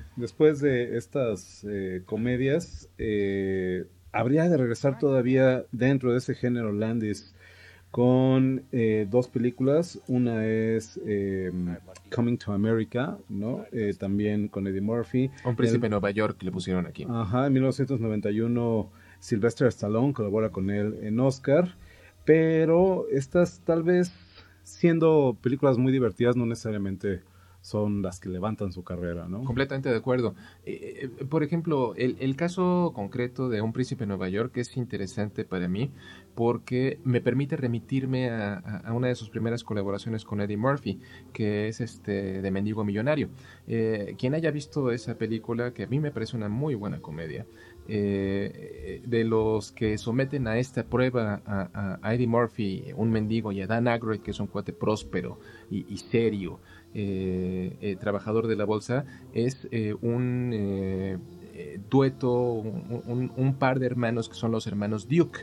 estas comedias, habría de regresar todavía dentro de ese género Landis con dos películas. Una es Coming to America, ¿no? También con Eddie Murphy. Un príncipe de Nueva York que le pusieron aquí. Ajá, en 1991 Sylvester Stallone colabora con él en Oscar, pero estas tal vez siendo películas muy divertidas no necesariamente son las que levantan su carrera, ¿no? Completamente de acuerdo. Por ejemplo, el caso concreto de Un príncipe de Nueva York es interesante para mí porque me permite remitirme a una de sus primeras colaboraciones con Eddie Murphy, que es de Mendigo Millonario. Quien haya visto esa película, que a mí me parece una muy buena comedia, de los que someten a esta prueba a Eddie Murphy, un mendigo, y a Dan Aykroyd, que es un cuate próspero y serio, trabajador de la bolsa, es un dueto, un par de hermanos que son los hermanos Duke.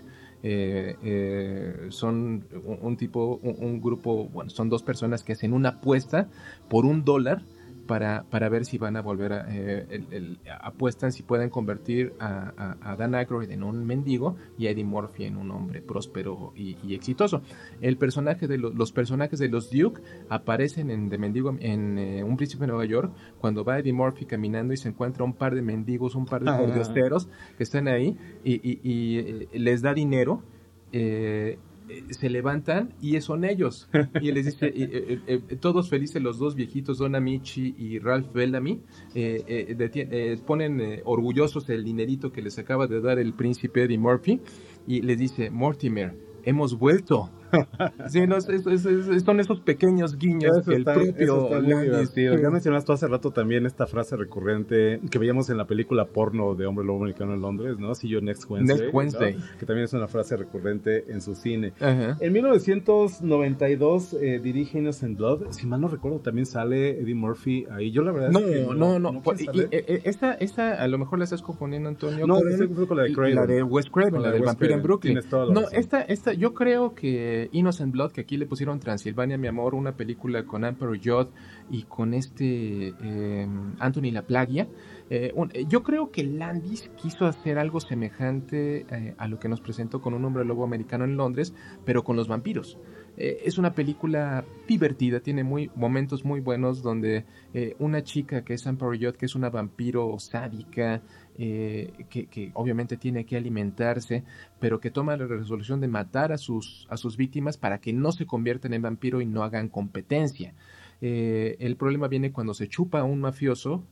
Son un grupo, bueno, son dos personas que hacen una apuesta por $1 para ver si van a volver apuestan si pueden convertir a Dan Aykroyd en un mendigo y a Eddie Murphy en un hombre próspero y exitoso. Los personajes de los Duke aparecen en Un príncipe de Nueva York, cuando va Eddie Murphy caminando y se encuentra un par de mendigos, un par de pordioseros que están ahí y les da dinero. se levantan y son ellos. Y les dice, todos felices los dos viejitos, Don Amici y Ralph Bellamy, ponen orgullosos el dinerito que les acaba de dar el príncipe Eddie Murphy, y les dice, Mortimer, hemos vuelto. Sí, no, son esos pequeños guiños Eso que el está propio muy Landis... divertido. Ya mencionaste tú hace rato también esta frase recurrente que veíamos en la película porno de Hombre Lobo Americano en Londres, ¿no? See you next Wednesday. Next Wednesday. ¿no? Que también es una frase recurrente en su cine. Ajá. En 1992 dirige Innocent Blood. Si mal no recuerdo, también sale Eddie Murphy ahí. Yo la verdad es que No. sé saber. Esta a lo mejor la estás confundiendo, Antonio. No, con estoy confundido con la de Craven. La de Wes Craven, Con la la de del Wes vampiro en Craven. Brooklyn. Tienes toda la No, razón. yo creo que Innocent Blood, que aquí le pusieron Transilvania, mi amor, una película con Amber Judd y con Anthony LaPlagia. Yo creo que Landis quiso hacer algo semejante a lo que nos presentó con Un Hombre Lobo Americano en Londres, pero con los vampiros. Es una película divertida, tiene momentos muy buenos donde una chica que es Amber Judd, que es una vampiro sádica, que obviamente tiene que alimentarse, pero que toma la resolución de matar a sus víctimas para que no se conviertan en vampiro y no hagan competencia. El problema viene cuando se chupa a un mafioso,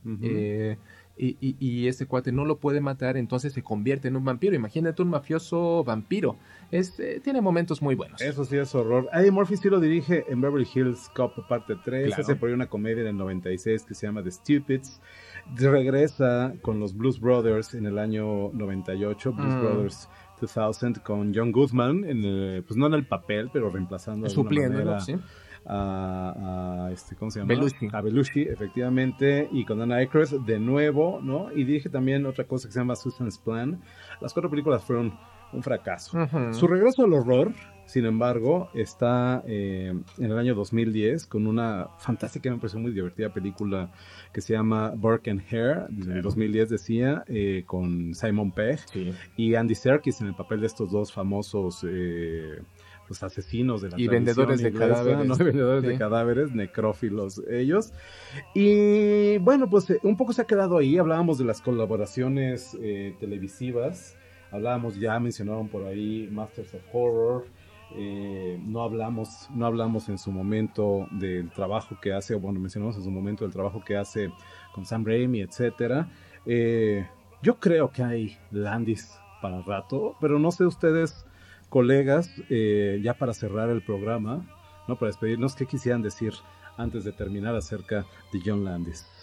y este cuate no lo puede matar, entonces se convierte en un vampiro. Imagínate un mafioso vampiro. Tiene momentos muy buenos. Eso sí es horror. Eddie Murphy sí lo dirige en Beverly Hills Cop parte 3. Claro. Hace por ahí una comedia en el 96 que se llama The Stupids. Regresa con los Blues Brothers en el año 98. Blues Brothers 2000 con John Goodman, pues no en el papel, pero reemplazando de alguna Supliéndolo, manera sí. ¿Cómo se llama? Belushi. A Belushi, efectivamente, y con Dan Aykroyd de nuevo, ¿no? Y dirige también otra cosa que se llama Susan's Plan. Las 4 películas fueron un fracaso. Uh-huh. Su regreso al horror, sin embargo, está en el año 2010 con una fantástica, me pareció muy divertida película que se llama Burke and Hare, del 2010 decía, con Simon Pegg y Andy Serkis en el papel de estos dos famosos pues asesinos de la y tradición vendedores de inglesa, cadáveres, ¿no? Vendedores de cadáveres, necrófilos ellos. Y bueno, pues un poco se ha quedado ahí. Hablábamos de las colaboraciones televisivas, ya mencionaron por ahí Masters of Horror. No hablamos en su momento del trabajo que hace, mencionamos en su momento del trabajo que hace con Sam Raimi, etcétera. Yo creo que hay Landis para rato, pero no sé ustedes, colegas, ya para cerrar el programa, ¿no? Para despedirnos, ¿qué quisieran decir antes de terminar acerca de John Landis?